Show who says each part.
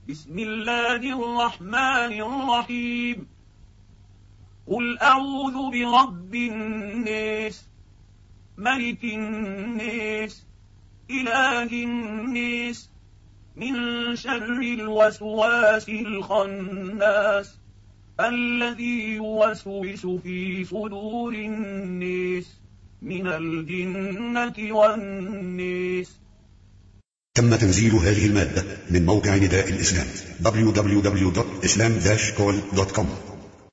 Speaker 1: بسم الله الرحمن الرحيم. قل أعوذ برب الناس، ملك الناس، إله الناس، من شر الوسواس الخناس، الذي يوسوس في صدور الناس من الجنة والناس.
Speaker 2: تم تنزيل هذه المادة من موقع نداء الإسلام www.islam-call.com.